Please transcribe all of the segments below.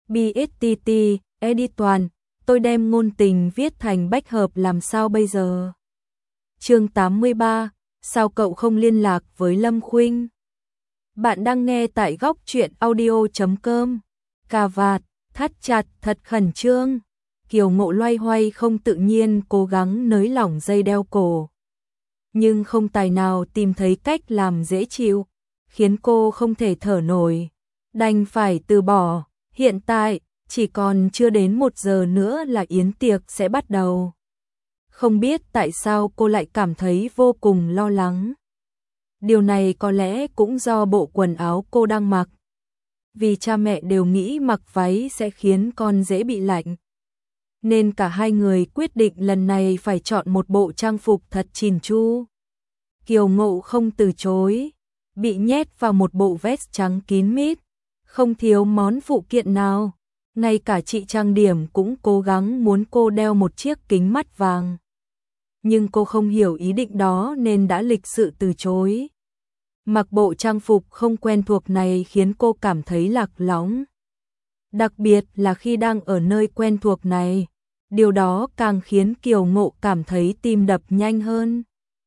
BSTT, edit toàn, tôi đem ngôn tình viết thành bách hợp làm sao bây giờ? Chương 83, sao cậu không liên lạc với Lâm Khuynh? Bạn đang nghe tại góc truyện audio.com. Cà vạt, thắt chặt thật khẩn trương. Kiều Ngộ loay hoay không tự nhiên cố gắng nới lỏng dây đeo cổ. Nhưng không tài nào tìm thấy cách làm dễ chịu, khiến cô không thể thở nổi. Đành phải từ bỏ, hiện tại, chỉ còn chưa đến 1 giờ nữa là yến tiệc sẽ bắt đầu. Không biết tại sao cô lại cảm thấy vô cùng lo lắng. Điều này có lẽ cũng do bộ quần áo cô đang mặc. Vì cha mẹ đều nghĩ mặc váy sẽ khiến con dễ bị lạnh. Nên cả hai người quyết định lần này phải chọn một bộ trang phục thật chỉn chu. Kiều Ngộ không từ chối, bị nhét vào một bộ vest trắng kín mít, không thiếu món phụ kiện nào. Ngay cả chị trang điểm cũng cố gắng muốn cô đeo một chiếc kính mắt vàng. Nhưng cô không hiểu ý định đó nên đã lịch sự từ chối. Mặc bộ trang phục không quen thuộc này khiến cô cảm thấy lạc lõng. Đặc biệt là khi đang ở nơi quen thuộc này, điều đó càng khiến Kiều Ngộ cảm thấy tim đập nhanh hơn.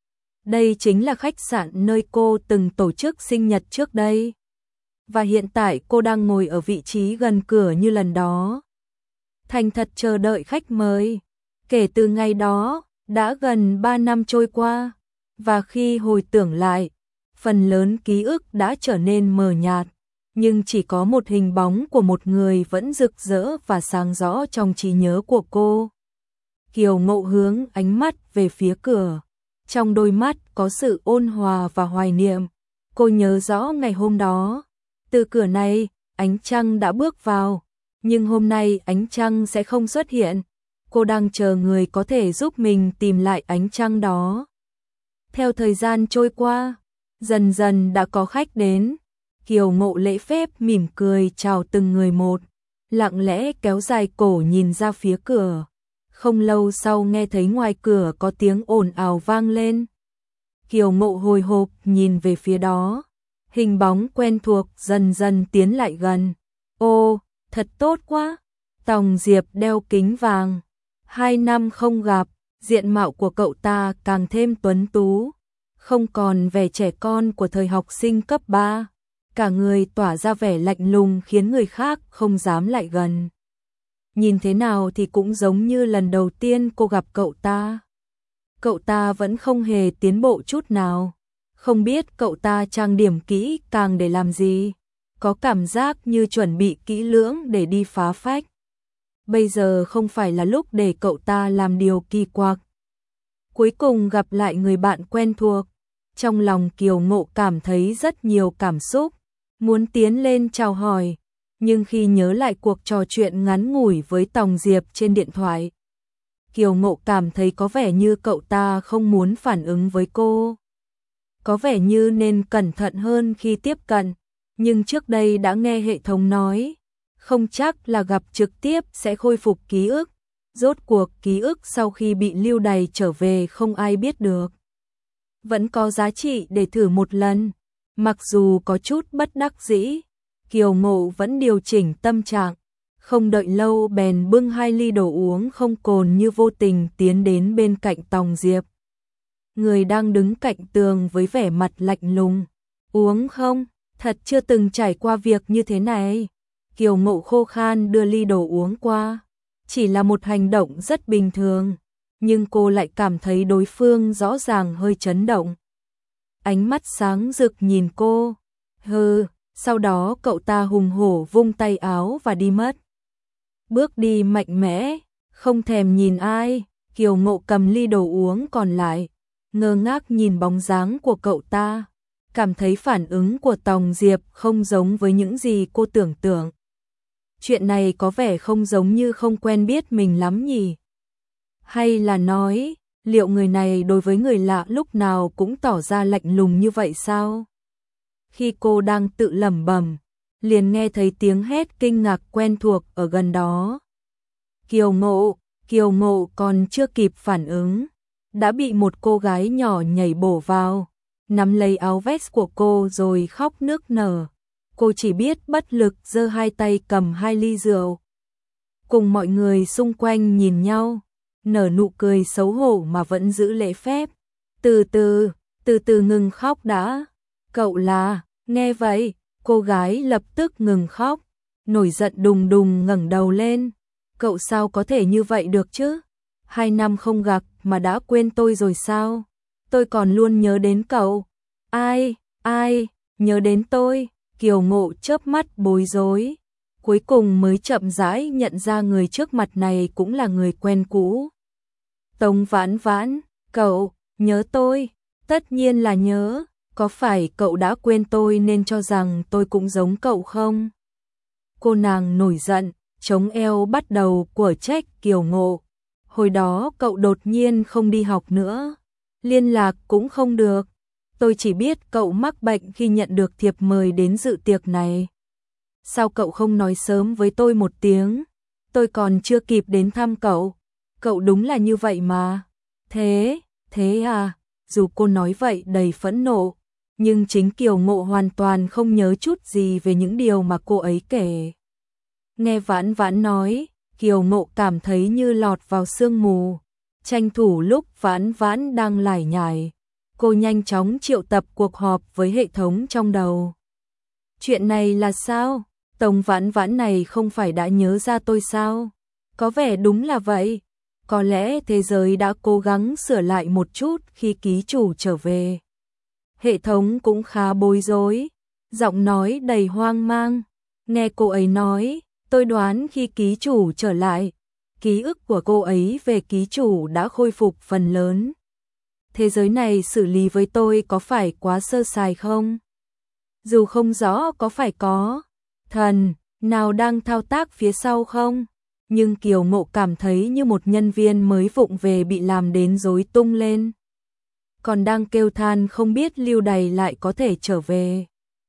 Đây chính là khách sạn nơi cô từng tổ chức sinh nhật trước đây. Và hiện tại cô đang ngồi ở vị trí gần cửa như lần đó. Thành thật chờ đợi khách mời. Kể từ ngày đó, đã gần 3 năm trôi qua. Và khi hồi tưởng lại, phần lớn ký ức đã trở nên mờ nhạt. Nhưng chỉ có một hình bóng của một người vẫn rực rỡ và sáng rõ trong trí nhớ của cô. Kiều Ngộ hướng ánh mắt về phía cửa. Trong đôi mắt có sự ôn hòa và hoài niệm. Cô nhớ rõ ngày hôm đó. Từ cửa này, ánh trăng đã bước vào. Nhưng hôm nay ánh trăng sẽ không xuất hiện. Cô đang chờ người có thể giúp mình tìm lại ánh trăng đó. Theo thời gian trôi qua, dần dần đã có khách đến. Kiều Ngộ lễ phép mỉm cười chào từng người một, lặng lẽ kéo dài cổ nhìn ra phía cửa. Không lâu sau nghe thấy ngoài cửa có tiếng ồn ào vang lên. Kiều Ngộ hồi hộp nhìn về phía đó. Hình bóng quen thuộc dần dần tiến lại gần. Ô, thật tốt quá. Tòng Diệp đeo kính vàng. 2 năm không gặp, diện mạo của cậu ta càng thêm tuấn tú. Không còn vẻ trẻ con của thời học sinh cấp 3. Cả người tỏa ra vẻ lạnh lùng khiến người khác không dám lại gần. Nhìn thế nào thì cũng giống như lần đầu tiên cô gặp cậu ta. Cậu ta vẫn không hề tiến bộ chút nào. Không biết cậu ta trang điểm kỹ càng để làm gì. Có cảm giác như chuẩn bị kỹ lưỡng để đi phá phách. Bây giờ không phải là lúc để cậu ta làm điều kỳ quặc. Cuối cùng gặp lại người bạn quen thuộc. Trong lòng Kiều Ngộ cảm thấy rất nhiều cảm xúc. Muốn tiến lên chào hỏi. Nhưng khi nhớ lại cuộc trò chuyện ngắn ngủi với Tòng Diệp trên điện thoại, Kiều Ngộ cảm thấy có vẻ như cậu ta không muốn phản ứng với cô. Có vẻ như nên cẩn thận hơn khi tiếp cận. Nhưng trước đây đã nghe hệ thống nói, không chắc là gặp trực tiếp sẽ khôi phục ký ức. Rốt cuộc ký ức sau khi bị lưu đày trở về không ai biết được. Vẫn có giá trị để thử một lần. Mặc dù có chút bất đắc dĩ, Kiều Ngộ vẫn điều chỉnh tâm trạng. Không đợi lâu bèn bưng 2 ly đồ uống không cồn như vô tình tiến đến bên cạnh Tòng Diệp. Người đang đứng cạnh tường với vẻ mặt lạnh lùng. Uống không? Thật chưa từng trải qua việc như thế này. Kiều Ngộ khô khan đưa ly đồ uống qua. Chỉ là một hành động rất bình thường. Nhưng cô lại cảm thấy đối phương rõ ràng hơi chấn động. Ánh mắt sáng rực nhìn cô. Hừ, sau đó cậu ta hùng hổ vung tay áo và đi mất. Bước đi mạnh mẽ, không thèm nhìn ai. Kiều Ngộ cầm ly đồ uống còn lại, ngơ ngác nhìn bóng dáng của cậu ta. Cảm thấy phản ứng của Tòng Diệp không giống với những gì cô tưởng tượng. Chuyện này có vẻ không giống như không quen biết mình lắm nhỉ? Hay là nói, liệu người này đối với người lạ lúc nào cũng tỏ ra lạnh lùng như vậy sao? Khi cô đang tự lẩm bẩm, liền nghe thấy tiếng hét kinh ngạc quen thuộc ở gần đó. Kiều Ngộ còn chưa kịp phản ứng, đã bị một cô gái nhỏ nhảy bổ vào, nắm lấy áo vest của cô rồi khóc nức nở. Cô chỉ biết bất lực giơ hai tay cầm hai ly rượu. Cùng mọi người xung quanh nhìn nhau, nở nụ cười xấu hổ mà vẫn giữ lễ phép. Từ từ ngừng khóc đã. Cậu là, nghe vậy, cô gái lập tức ngừng khóc, nổi giận đùng đùng ngẩng đầu lên. Cậu sao có thể như vậy được chứ? 2 năm không gặp mà đã quên tôi rồi sao? Tôi còn luôn nhớ đến cậu. Ai, nhớ đến tôi? Kiều Ngộ chớp mắt bối rối, cuối cùng mới chậm rãi nhận ra người trước mặt này cũng là người quen cũ. Tống Vãn Vãn, cậu, nhớ tôi? Tất nhiên là nhớ, có phải cậu đã quên tôi nên cho rằng tôi cũng giống cậu không? Cô nàng nổi giận, chống eo bắt đầu quở trách Kiều Ngộ. Hồi đó cậu đột nhiên không đi học nữa, liên lạc cũng không được. Tôi chỉ biết cậu mắc bệnh khi nhận được thiệp mời đến dự tiệc này. Sao cậu không nói sớm với tôi một tiếng? Tôi còn chưa kịp đến thăm cậu. Cậu đúng là như vậy mà. Thế à? Dù cô nói vậy đầy phẫn nộ, nhưng chính Kiều Ngộ hoàn toàn không nhớ chút gì về những điều mà cô ấy kể. Nghe Vãn Vãn nói, Kiều Ngộ cảm thấy như lọt vào sương mù. Tranh thủ lúc Vãn Vãn đang lải nhải, cô nhanh chóng triệu tập cuộc họp với hệ thống trong đầu. Chuyện này là sao? Tống Vãn Vãn này không phải đã nhớ ra tôi sao? Có vẻ đúng là vậy. Có lẽ thế giới đã cố gắng sửa lại một chút khi ký chủ trở về. Hệ thống cũng khá bối rối, giọng nói đầy hoang mang. Nghe cô ấy nói, tôi đoán khi ký chủ trở lại, ký ức của cô ấy về ký chủ đã khôi phục phần lớn. Thế giới này xử lý với tôi có phải quá sơ sài không? Dù không rõ có phải có thần nào đang thao tác phía sau không, nhưng Kiều Ngộ cảm thấy như một nhân viên mới vụng về bị làm đến rối tung lên. Còn đang kêu than không biết Lưu Đày lại có thể trở về.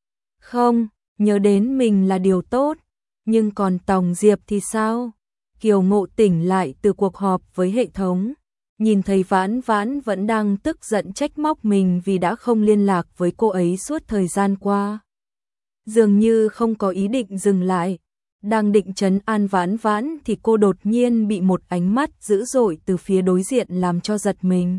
Không, nhớ đến mình là điều tốt, nhưng còn Tòng Diệp thì sao? Kiều Ngộ tỉnh lại từ cuộc họp với hệ thống, nhìn thấy Vãn Vãn vẫn đang tức giận trách móc mình vì đã không liên lạc với cô ấy suốt thời gian qua. Dường như không có ý định dừng lại, đang định trấn an Vãn Vãn thì cô đột nhiên bị một ánh mắt dữ dội từ phía đối diện làm cho giật mình.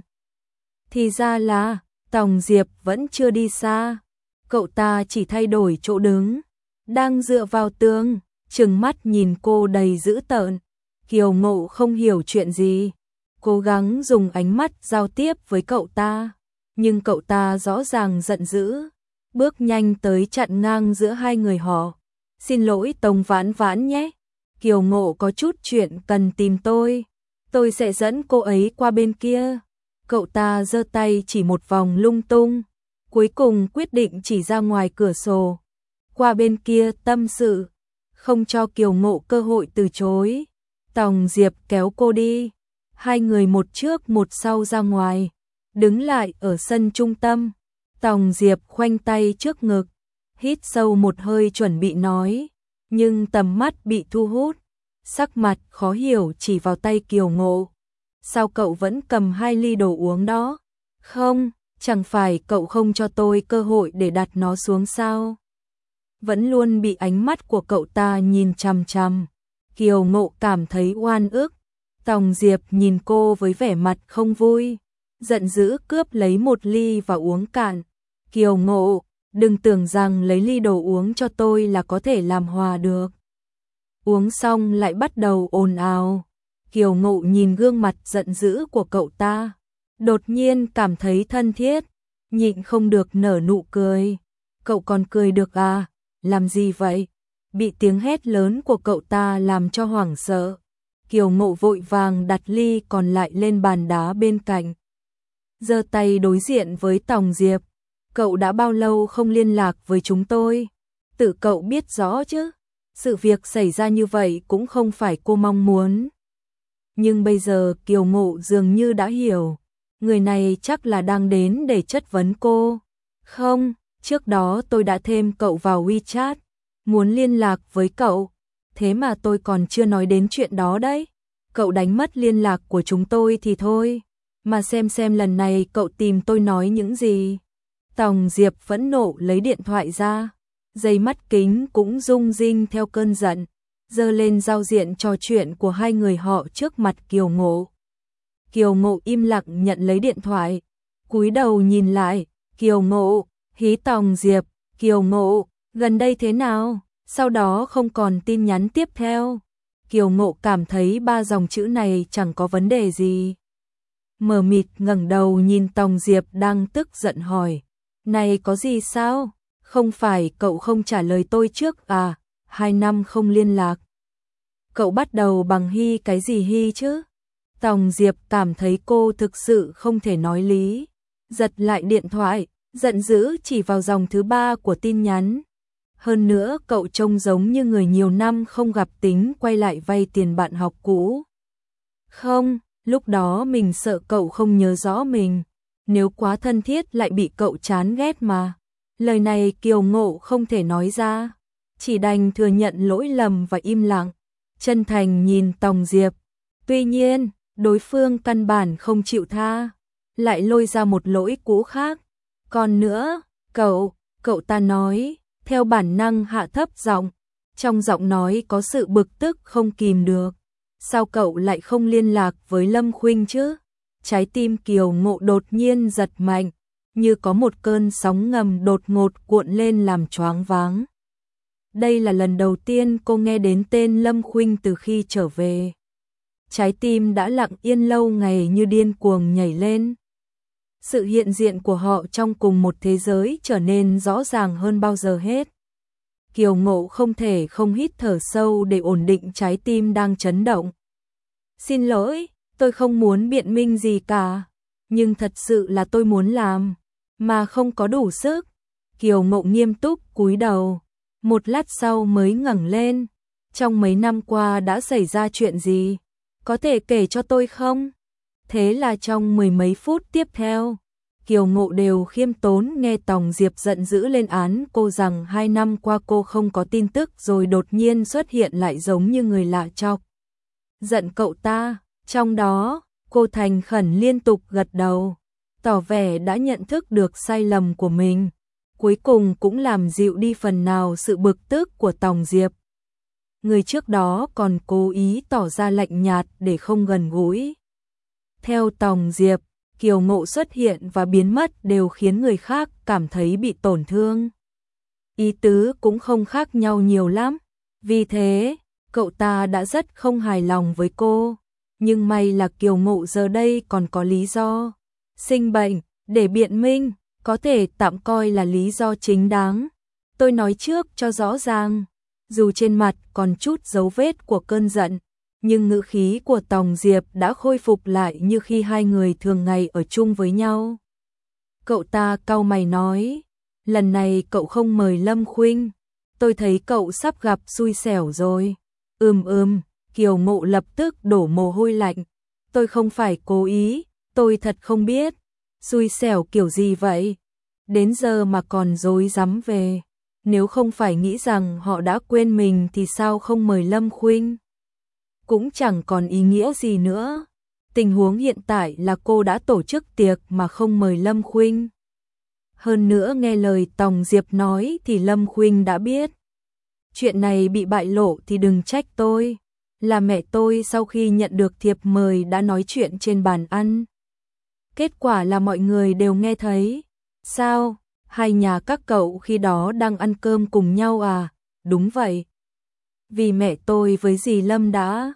Thì ra là, Tòng Diệp vẫn chưa đi xa, cậu ta chỉ thay đổi chỗ đứng, đang dựa vào tường, trừng mắt nhìn cô đầy dữ tợn. Kiều Ngộ không hiểu chuyện gì, cố gắng dùng ánh mắt giao tiếp với cậu ta, nhưng cậu ta rõ ràng giận dữ, bước nhanh tới chặn ngang giữa hai người họ. Xin lỗi Tống Vãn Vãn nhé, Kiều Ngộ có chút chuyện cần tìm tôi sẽ dẫn cô ấy qua bên kia. Cậu ta giơ tay chỉ một vòng lung tung, cuối cùng quyết định chỉ ra ngoài cửa sổ, qua bên kia tâm sự, không cho Kiều Ngộ cơ hội từ chối. Tòng Diệp kéo cô đi, hai người một trước một sau ra ngoài, đứng lại ở sân trung tâm. Tòng Diệp khoanh tay trước ngực, hít sâu một hơi chuẩn bị nói, nhưng tầm mắt bị thu hút, sắc mặt khó hiểu chỉ vào tay Kiều Ngộ. Sao cậu vẫn cầm hai ly đồ uống đó? Không, chẳng phải cậu không cho tôi cơ hội để đặt nó xuống sao? Vẫn luôn bị ánh mắt của cậu ta nhìn chằm chằm. Kiều Ngộ cảm thấy oan ức. Tòng Diệp nhìn cô với vẻ mặt không vui, giận dữ cướp lấy một ly và uống cạn. Kiều Ngộ, đừng tưởng rằng lấy ly đồ uống cho tôi là có thể làm hòa được. Uống xong lại bắt đầu ồn ào. Kiều Ngộ nhìn gương mặt giận dữ của cậu ta, đột nhiên cảm thấy thân thiết, nhịn không được nở nụ cười. Cậu còn cười được à? Làm gì vậy? Bị tiếng hét lớn của cậu ta làm cho hoảng sợ. Kiều Ngộ vội vàng đặt ly còn lại lên bàn đá bên cạnh, giơ tay đối diện với Tòng Diệp. Cậu đã bao lâu không liên lạc với chúng tôi? Tự cậu biết rõ chứ, sự việc xảy ra như vậy cũng không phải cô mong muốn. Nhưng bây giờ Kiều Ngộ dường như đã hiểu, người này chắc là đang đến để chất vấn cô. Không, trước đó tôi đã thêm cậu vào WeChat, muốn liên lạc với cậu, thế mà tôi còn chưa nói đến chuyện đó đấy. Cậu đánh mất liên lạc của chúng tôi thì thôi, mà xem lần này cậu tìm tôi nói những gì. Tòng Diệp phẫn nộ lấy điện thoại ra, dây mắt kính cũng rung rinh theo cơn giận, giơ lên giao diện trò chuyện của hai người họ trước mặt Kiều Ngộ. Kiều Ngộ im lặng nhận lấy điện thoại, cúi đầu nhìn lại, Kiều Ngộ, hí Tòng Diệp, Kiều Ngộ, gần đây thế nào? Sau đó không còn tin nhắn tiếp theo. Kiều Ngộ cảm thấy 3 dòng chữ này chẳng có vấn đề gì. Mờ mịt ngẩng đầu nhìn Tòng Diệp đang tức giận hỏi, này có gì sao? Không phải cậu không trả lời tôi trước à? 2 năm không liên lạc. Cậu bắt đầu bằng hy cái gì hy chứ? Tòng Diệp cảm thấy cô thực sự không thể nói lý, giật lại điện thoại, giận dữ chỉ vào dòng thứ 3 của tin nhắn. Hơn nữa cậu trông giống như người nhiều năm không gặp tính quay lại vay tiền bạn học cũ. Không, lúc đó mình sợ cậu không nhớ rõ mình, nếu quá thân thiết lại bị cậu chán ghét mà. Lời này Kiều Ngộ không thể nói ra, chỉ đành thừa nhận lỗi lầm và im lặng, chân thành nhìn Tòng Diệp. Tuy nhiên, đối phương căn bản không chịu tha, lại lôi ra một lỗi cũ khác. Còn nữa, cậu ta nói, theo bản năng hạ thấp giọng, trong giọng nói có sự bực tức không kìm được. Sao cậu lại không liên lạc với Lâm Khuynh chứ? Trái tim Kiều Ngộ đột nhiên giật mạnh, như có một cơn sóng ngầm đột ngột cuộn lên làm choáng váng. Đây là lần đầu tiên cô nghe đến tên Lâm Khuynh từ khi trở về. Trái tim đã lặng yên lâu ngày như điên cuồng nhảy lên. Sự hiện diện của họ trong cùng một thế giới trở nên rõ ràng hơn bao giờ hết. Kiều Ngộ không thể không hít thở sâu để ổn định trái tim đang chấn động. Xin lỗi, tôi không muốn biện minh gì cả, nhưng thật sự là tôi muốn làm, mà không có đủ sức. Kiều Ngộ nghiêm túc cúi đầu, một lát sau mới ngẩng lên. Trong mấy năm qua đã xảy ra chuyện gì? Có thể kể cho tôi không? Thế là trong 10 mấy phút tiếp theo, Kiều Ngộ đều khiêm tốn nghe Tòng Diệp giận dữ lên án cô rằng 2 năm qua cô không có tin tức rồi đột nhiên xuất hiện lại giống như người lạ chọc giận cậu ta. Trong đó, cô thành khẩn liên tục gật đầu, tỏ vẻ đã nhận thức được sai lầm của mình. Cuối cùng cũng làm dịu đi phần nào sự bực tức của Tòng Diệp. Người trước đó còn cố ý tỏ ra lạnh nhạt để không gần gũi. Theo Tòng Diệp, Kiều Ngộ xuất hiện và biến mất đều khiến người khác cảm thấy bị tổn thương. Ý tứ cũng không khác nhau nhiều lắm. Vì thế, cậu ta đã rất không hài lòng với cô. Nhưng may là Kiều Ngộ giờ đây còn có lý do sinh bệnh để biện minh, có thể tạm coi là lý do chính đáng. Tôi nói trước cho rõ ràng, dù trên mặt còn chút dấu vết của cơn giận, nhưng ngữ khí của Tòng Diệp đã khôi phục lại như khi hai người thường ngày ở chung với nhau. Cậu ta cau mày nói, lần này cậu không mời Lâm Khuynh, tôi thấy cậu sắp gặp xui xẻo rồi. Kiều Ngộ lập tức đổ mồ hôi lạnh. Tôi không phải cố ý, tôi thật không biết. Xui xẻo kiểu gì vậy? Đến giờ mà còn dối dám về. Nếu không phải nghĩ rằng họ đã quên mình thì sao không mời Lâm Khuynh? Cũng chẳng còn ý nghĩa gì nữa. Tình huống hiện tại là cô đã tổ chức tiệc mà không mời Lâm Khuynh. Hơn nữa nghe lời Tòng Diệp nói thì Lâm Khuynh đã biết. Chuyện này bị bại lộ thì đừng trách tôi. Là mẹ tôi sau khi nhận được thiệp mời đã nói chuyện trên bàn ăn. Kết quả là mọi người đều nghe thấy. Sao? Hai nhà các cậu khi đó đang ăn cơm cùng nhau à? Đúng vậy. Vì mẹ tôi với dì Lâm đã...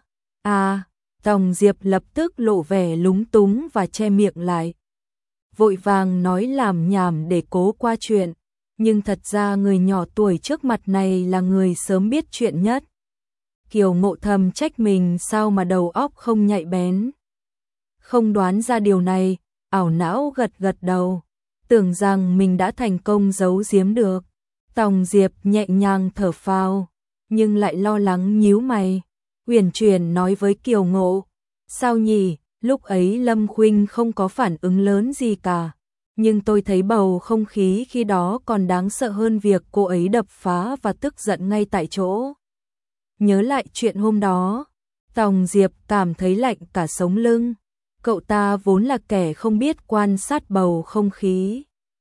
Tòng Diệp lập tức lộ vẻ lúng túng và che miệng lại. Vội vàng nói làm nhảm để cố qua chuyện. Nhưng thật ra người nhỏ tuổi trước mặt này là người sớm biết chuyện nhất. Kiều Ngộ thầm trách mình sao mà đầu óc không nhạy bén. Không đoán ra điều này, ảo não gật gật đầu, tưởng rằng mình đã thành công giấu giếm được. Tòng Diệp nhẹ nhàng thở phào, nhưng lại lo lắng nhíu mày. Uyển chuyển nói với Kiều Ngộ, sao nhỉ, lúc ấy Lâm Khuynh không có phản ứng lớn gì cả. Nhưng tôi thấy bầu không khí khi đó còn đáng sợ hơn việc cô ấy đập phá và tức giận ngay tại chỗ. Nhớ lại chuyện hôm đó, Tòng Diệp cảm thấy lạnh cả sống lưng. Cậu ta vốn là kẻ không biết quan sát bầu không khí.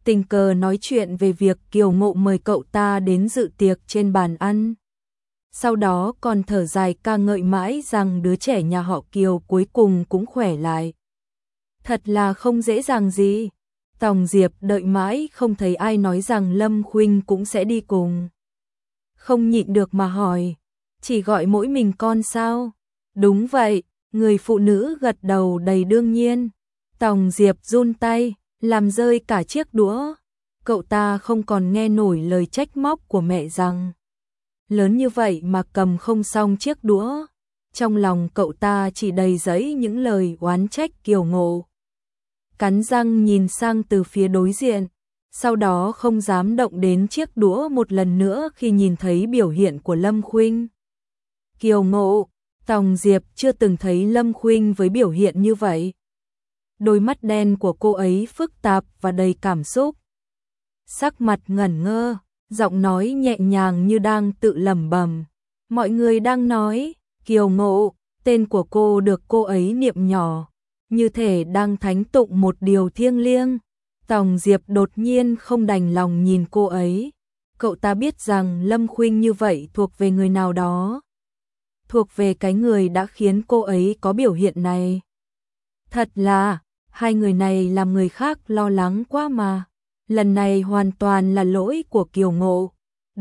tình cờ nói chuyện về việc Kiều Ngộ mời cậu ta đến dự tiệc trên bàn ăn. Sau đó còn thở dài ca ngợi mãi rằng đứa trẻ nhà họ Kiều cuối cùng cũng khỏe lại. Thật là không dễ dàng gì. Tòng Diệp đợi mãi không thấy ai nói rằng Lâm Khuynh cũng sẽ đi cùng. Không nhịn được mà hỏi, chỉ gọi mỗi mình con sao? Đúng vậy, người phụ nữ gật đầu đầy đương nhiên. Tòng Diệp run tay, làm rơi cả chiếc đũa. Cậu ta không còn nghe nổi lời trách móc của mẹ rằng lớn như vậy mà cầm không xong chiếc đũa. Trong lòng cậu ta chỉ đầy dẫy những lời oán trách Kiều Ngộ. Cắn răng nhìn sang từ phía đối diện, sau đó không dám động đến chiếc đũa một lần nữa khi nhìn thấy biểu hiện của Lâm Khuynh. Kiều Ngộ, Tòng Diệp chưa từng thấy Lâm Khuynh với biểu hiện như vậy. Đôi mắt đen của cô ấy phức tạp và đầy cảm xúc. Sắc mặt ngẩn ngơ, giọng nói nhẹ nhàng như đang tự lẩm bẩm. Mọi người đang nói, Kiều Ngộ, tên của cô được cô ấy niệm nhỏ, như thể đang thánh tụng một điều thiêng liêng. Tòng Diệp đột nhiên không đành lòng nhìn cô ấy. Cậu ta biết rằng Lâm Khuynh như vậy thuộc về người nào đó. Thuộc về cái người đã khiến cô ấy có biểu hiện này. Thật là, hai người này làm người khác lo lắng quá mà. Lần này hoàn toàn là lỗi của Kiều Ngộ.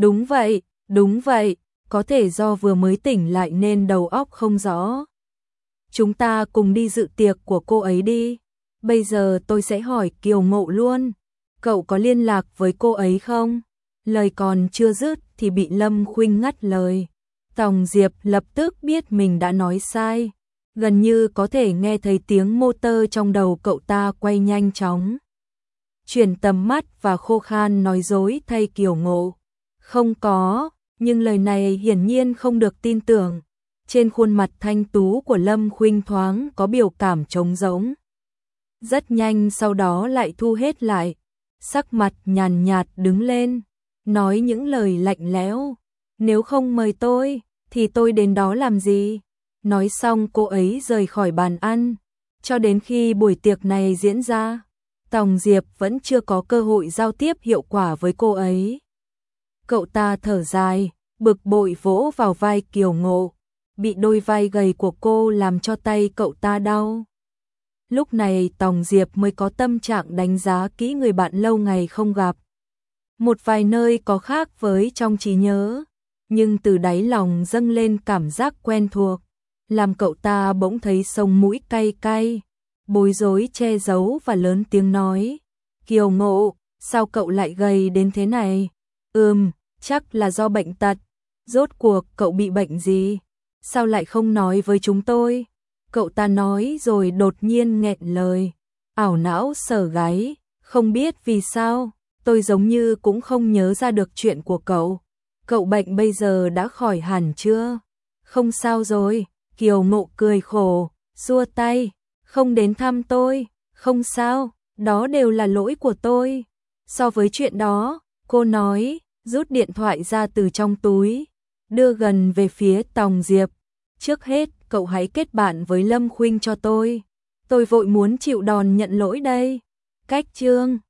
Đúng vậy, có thể do vừa mới tỉnh lại nên đầu óc không rõ. Chúng ta cùng đi dự tiệc của cô ấy đi. Bây giờ tôi sẽ hỏi Kiều Ngộ luôn. Cậu có liên lạc với cô ấy không? Lời còn chưa dứt thì bị Lâm Khuynh ngắt lời. Tòng Diệp lập tức biết mình đã nói sai. Gần như có thể nghe thấy tiếng motor trong đầu cậu ta quay nhanh chóng. Chuyển tầm mắt và khô khan nói dối thay Kiều Ngộ. Không có, nhưng lời này hiển nhiên không được tin tưởng. Trên khuôn mặt thanh tú của Lâm Khuynh thoáng có biểu cảm trống rỗng. Rất nhanh sau đó lại thu hết lại. Sắc mặt nhàn nhạt đứng lên, nói những lời lạnh lẽo. Nếu không mời tôi, thì tôi đến đó làm gì? Nói xong cô ấy rời khỏi bàn ăn. Cho đến khi buổi tiệc này diễn ra, Tòng Diệp vẫn chưa có cơ hội giao tiếp hiệu quả với cô ấy. Cậu ta thở dài, bực bội vỗ vào vai Kiều Ngộ. Bị đôi vai gầy của cô làm cho tay cậu ta đau. Lúc này Tòng Diệp mới có tâm trạng đánh giá kỹ người bạn lâu ngày không gặp. Một vài nơi có khác với trong trí nhớ, nhưng từ đáy lòng dâng lên cảm giác quen thuộc, làm cậu ta bỗng thấy sống mũi cay cay, bối rối che giấu và lớn tiếng nói. Kiều Ngộ, sao cậu lại gầy đến thế này? Chắc là do bệnh tật. Rốt cuộc cậu bị bệnh gì? Sao lại không nói với chúng tôi? Cậu ta nói rồi đột nhiên nghẹn lời, ảo não sờ gáy, không biết vì sao, tôi giống như cũng không nhớ ra được chuyện của cậu. Cậu bệnh bây giờ đã khỏi hẳn chưa? Không sao rồi, Kiều Ngộ cười khổ, xua tay, không đến thăm tôi, không sao, đó đều là lỗi của tôi. So với chuyện đó, cô nói, rút điện thoại ra từ trong túi, đưa gần về phía Tòng Diệp. Trước hết, cậu hãy kết bạn với Lâm Khuynh cho tôi. Tôi vội muốn chịu đòn nhận lỗi đây. Cách chương